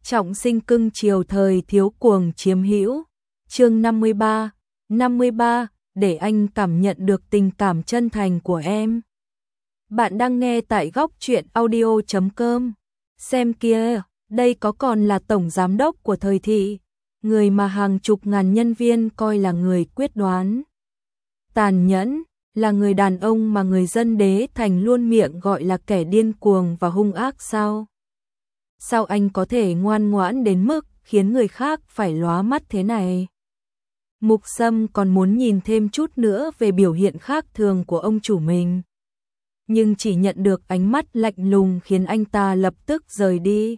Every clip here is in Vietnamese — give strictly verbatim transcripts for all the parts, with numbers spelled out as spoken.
Trọng sinh cưng chiều thời thiếu cuồng chiếm hữu. Chương năm mươi ba, năm mươi ba, để anh cảm nhận được tình cảm chân thành của em. Bạn đang nghe tại góc truyện audio chấm com. Xem kia, đây có còn là tổng giám đốc của thời thị, người mà hàng chục ngàn nhân viên coi là người quyết đoán, tàn nhẫn, là người đàn ông mà người dân Đế Thành luôn miệng gọi là kẻ điên cuồng và hung ác sao? Sao anh có thể ngoan ngoãn đến mức khiến người khác phải lóa mắt thế này? Mục Sâm còn muốn nhìn thêm chút nữa về biểu hiện khác thường của ông chủ mình, nhưng chỉ nhận được ánh mắt lạnh lùng khiến anh ta lập tức rời đi.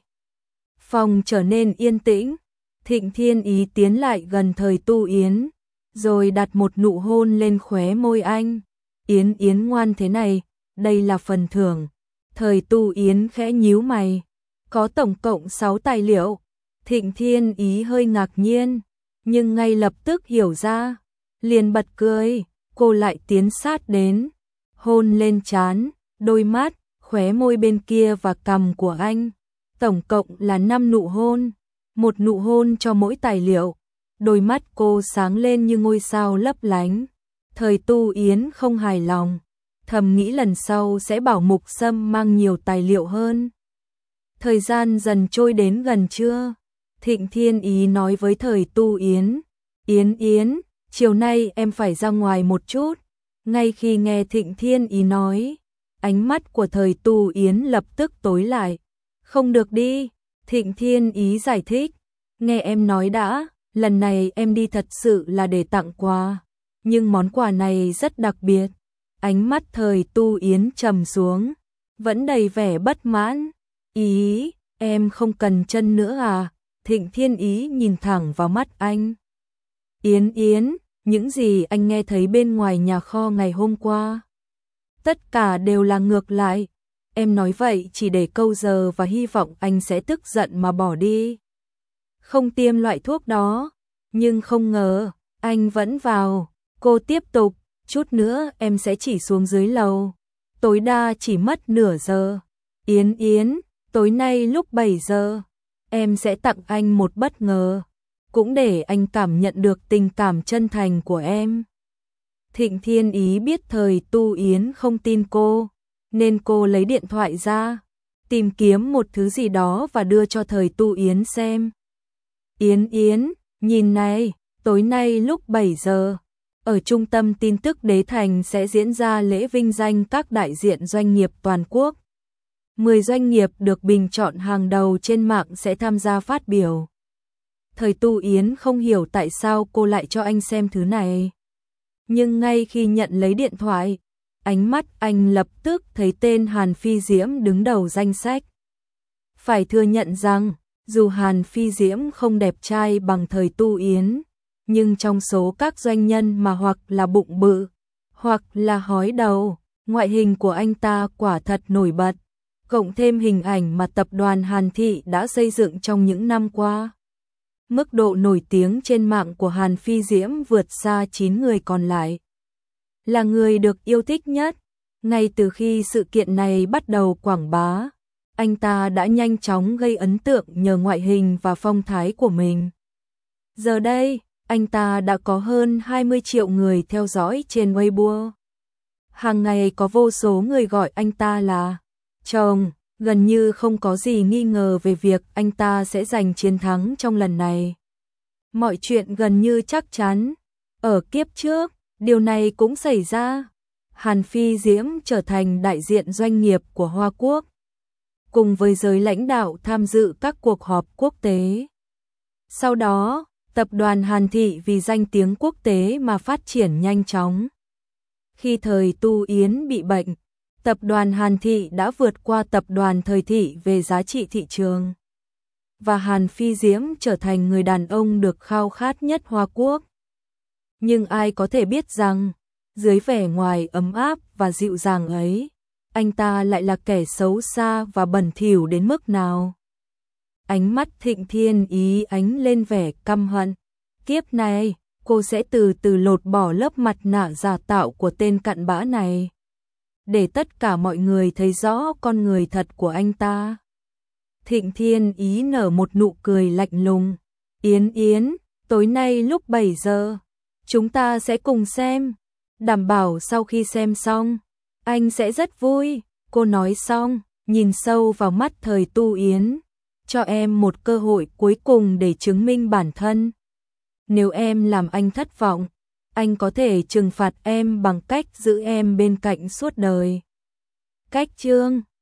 Phòng trở nên yên tĩnh, Thịnh Thiên Ý tiến lại gần Thời Tu Yến, rồi đặt một nụ hôn lên khóe môi anh. Yến Yến ngoan thế này, đây là phần thưởng. Thời Tu Yến khẽ nhíu mày. Có tổng cộng sáu tài liệu. Thịnh Thiên Ý hơi ngạc nhiên, nhưng ngay lập tức hiểu ra, liền bật cười. Cô lại tiến sát đến, hôn lên trán, đôi mắt, khóe môi bên kia và cằm của anh. Tổng cộng là năm nụ hôn, một nụ hôn cho mỗi tài liệu. Đôi mắt cô sáng lên như ngôi sao lấp lánh. Thời Tu Yến không hài lòng, thầm nghĩ lần sau sẽ bảo Mục Sâm mang nhiều tài liệu hơn. Thời gian dần trôi đến gần trưa, Thịnh Thiên Ý nói với Thời Tu Yến, Yến Yến, chiều nay em phải ra ngoài một chút. Ngay khi nghe Thịnh Thiên Ý nói, ánh mắt của Thời Tu Yến lập tức tối lại. Không được đi, Thịnh Thiên Ý giải thích, nghe em nói đã, lần này em đi thật sự là để tặng quà, nhưng món quà này rất đặc biệt. Ánh mắt Thời Tu Yến trầm xuống, vẫn đầy vẻ bất mãn. Ý, em không cần chân nữa à? Thịnh Thiên Ý nhìn thẳng vào mắt anh. Yến Yến, những gì anh nghe thấy bên ngoài nhà kho ngày hôm qua, tất cả đều là ngược lại. Em nói vậy chỉ để câu giờ và hy vọng anh sẽ tức giận mà bỏ đi, không tiêm loại thuốc đó. Nhưng không ngờ, anh vẫn vào. Cô tiếp tục, chút nữa em sẽ chỉ xuống dưới lầu, tối đa chỉ mất nửa giờ. Yến Yến, tối nay lúc bảy giờ, em sẽ tặng anh một bất ngờ, cũng để anh cảm nhận được tình cảm chân thành của em. Thịnh Thiên Ý biết Thời Tu Yến không tin cô, nên cô lấy điện thoại ra, tìm kiếm một thứ gì đó và đưa cho Thời Tu Yến xem. Yến Yến, nhìn này, tối nay lúc bảy giờ, ở trung tâm tin tức Đế Thành sẽ diễn ra lễ vinh danh các đại diện doanh nghiệp toàn quốc. mười doanh nghiệp được bình chọn hàng đầu trên mạng sẽ tham gia phát biểu. Thời Tu Yến không hiểu tại sao cô lại cho anh xem thứ này, nhưng ngay khi nhận lấy điện thoại, ánh mắt anh lập tức thấy tên Hàn Phi Diễm đứng đầu danh sách. Phải thừa nhận rằng, dù Hàn Phi Diễm không đẹp trai bằng Thời Tu Yến, nhưng trong số các doanh nhân mà hoặc là bụng bự, hoặc là hói đầu, ngoại hình của anh ta quả thật nổi bật, cộng thêm hình ảnh mà tập đoàn Hàn Thị đã xây dựng trong những năm qua. Mức độ nổi tiếng trên mạng của Hàn Phi Diễm vượt xa chín người còn lại. Là người được yêu thích nhất. Ngay từ khi sự kiện này bắt đầu quảng bá, anh ta đã nhanh chóng gây ấn tượng nhờ ngoại hình và phong thái của mình. Giờ đây, anh ta đã có hơn hai mươi triệu người theo dõi trên Weibo. Hàng ngày có vô số người gọi anh ta là chồng, gần như không có gì nghi ngờ về việc anh ta sẽ giành chiến thắng trong lần này. Mọi chuyện gần như chắc chắn. Ở kiếp trước, điều này cũng xảy ra. Hàn Phi Diễm trở thành đại diện doanh nghiệp của Hoa Quốc, cùng với giới lãnh đạo tham dự các cuộc họp quốc tế. Sau đó, tập đoàn Hàn Thị vì danh tiếng quốc tế mà phát triển nhanh chóng. Khi Thời Tu Yến bị bệnh, tập đoàn Hàn Thị đã vượt qua tập đoàn Thời Thị về giá trị thị trường. Và Hàn Phi Diễm trở thành người đàn ông được khao khát nhất Hoa Quốc. Nhưng ai có thể biết rằng, dưới vẻ ngoài ấm áp và dịu dàng ấy, anh ta lại là kẻ xấu xa và bẩn thỉu đến mức nào. Ánh mắt Thịnh Thiên Ý ánh lên vẻ căm hận. Kiếp này, cô sẽ từ từ lột bỏ lớp mặt nạ giả tạo của tên cặn bã này, để tất cả mọi người thấy rõ con người thật của anh ta. Thịnh Thiên Ý nở một nụ cười lạnh lùng. Yến Yến, tối nay lúc bảy giờ, chúng ta sẽ cùng xem. Đảm bảo sau khi xem xong, anh sẽ rất vui. Cô nói xong, nhìn sâu vào mắt Thời Tu Yến. Cho em một cơ hội cuối cùng để chứng minh bản thân. Nếu em làm anh thất vọng, anh có thể trừng phạt em bằng cách giữ em bên cạnh suốt đời. Cách chương